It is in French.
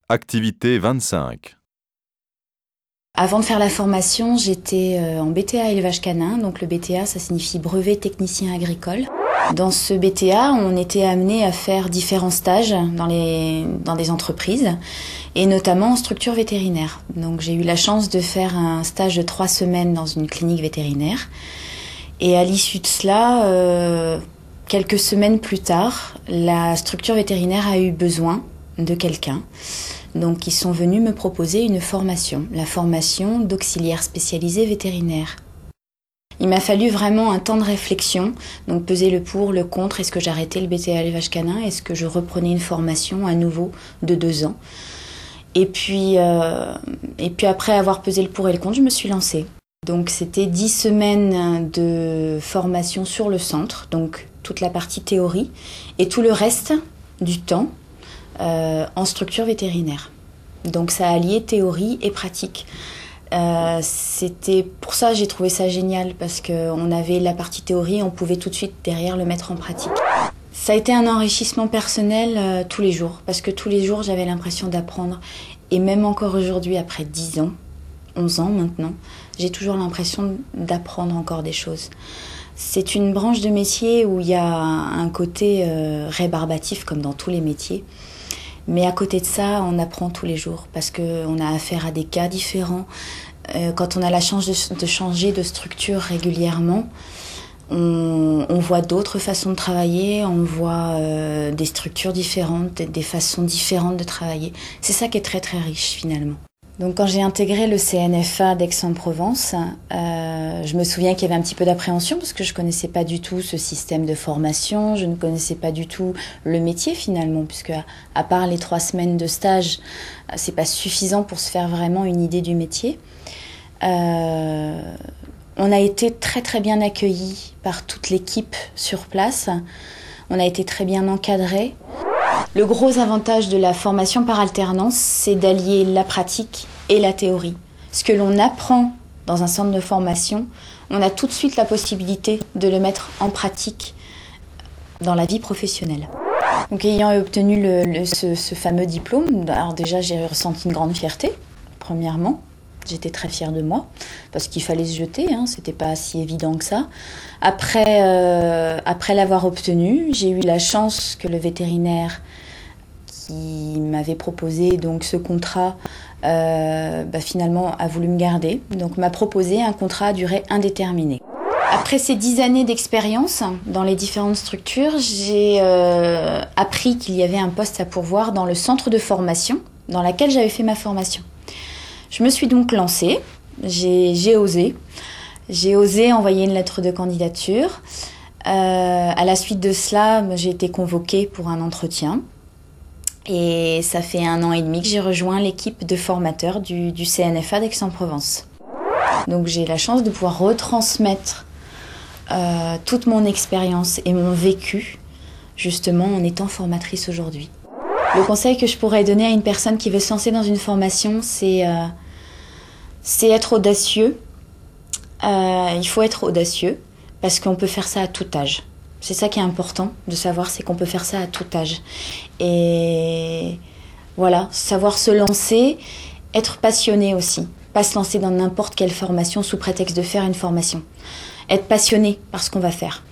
Activité 25. Avant de faire la formation, j'étais en BTA élevage canin. Donc le BTA, ça signifie brevet technicien agricole. Dans ce BTA, on était amené à faire différents stages dans des entreprises et notamment en structure vétérinaire. Donc j'ai eu la chance de faire un stage de 3 semaines dans une clinique vétérinaire. Et à l'issue de cela, quelques semaines plus tard, la structure vétérinaire a eu besoin de quelqu'un. Donc ils sont venus me proposer une formation, la formation d'auxiliaire spécialisé vétérinaire. Il m'a fallu vraiment un temps de réflexion, donc peser le pour, le contre, est-ce que j'arrêtais le BTA élevage canin, est-ce que je reprenais une formation à nouveau de 2 ans. Et puis après avoir pesé le pour et le contre, je me suis lancée. Donc c'était 10 semaines de formation sur le centre, donc toute la partie théorie, et tout le reste du temps en structure vétérinaire. Donc ça alliait théorie et pratique. C'était pour ça que j'ai trouvé ça génial, parce qu'on avait la partie théorie, on pouvait tout de suite derrière le mettre en pratique. Ça a été un enrichissement personnel tous les jours, parce que tous les jours j'avais l'impression d'apprendre. Et même encore aujourd'hui, après 10 ans, 11 ans maintenant, j'ai toujours l'impression d'apprendre encore des choses. C'est une branche de métier où il y a un côté rébarbatif, comme dans tous les métiers. Mais à côté de ça, on apprend tous les jours parce qu'on a affaire à des cas différents. Quand on a la chance de changer de structure régulièrement, on voit d'autres façons de travailler, on voit des structures différentes, des façons différentes de travailler. C'est ça qui est très très riche finalement. Donc quand j'ai intégré le CNFA d'Aix-en-Provence, je me souviens qu'il y avait un petit peu d'appréhension parce que je connaissais pas du tout ce système de formation, je ne connaissais pas du tout le métier finalement, puisque à part les 3 semaines de stage, c'est pas suffisant pour se faire vraiment une idée du métier. On a été très très bien accueillis par toute l'équipe sur place, on a été très bien encadrés. Le gros avantage de la formation par alternance, c'est d'allier la pratique et la théorie. Ce que l'on apprend dans un centre de formation, on a tout de suite la possibilité de le mettre en pratique dans la vie professionnelle. Donc, ayant obtenu ce fameux diplôme, alors déjà j'ai ressenti une grande fierté, premièrement. J'étais très fière de moi, parce qu'il fallait se jeter, c'était pas si évident que ça. Après l'avoir obtenu, j'ai eu la chance que le vétérinaire qui m'avait proposé donc ce contrat, finalement a voulu me garder. Donc m'a proposé un contrat à durée indéterminée. Après ces 10 années d'expérience dans les différentes structures, j'ai appris qu'il y avait un poste à pourvoir dans le centre de formation dans lequel j'avais fait ma formation. Je me suis donc lancée, j'ai osé envoyer une lettre de candidature. À la suite de cela, j'ai été convoquée pour un entretien. Et ça fait 1 an et demi que j'ai rejoint l'équipe de formateurs du CNFA d'Aix-en-Provence. Donc j'ai la chance de pouvoir retransmettre toute mon expérience et mon vécu, justement en étant formatrice aujourd'hui. Le conseil que je pourrais donner à une personne qui veut se lancer dans une formation, c'est être audacieux. Il faut être audacieux parce qu'on peut faire ça à tout âge. C'est ça qui est important de savoir, c'est qu'on peut faire ça à tout âge. Et voilà, savoir se lancer, être passionné aussi. Pas se lancer dans n'importe quelle formation sous prétexte de faire une formation. Être passionné par ce qu'on va faire.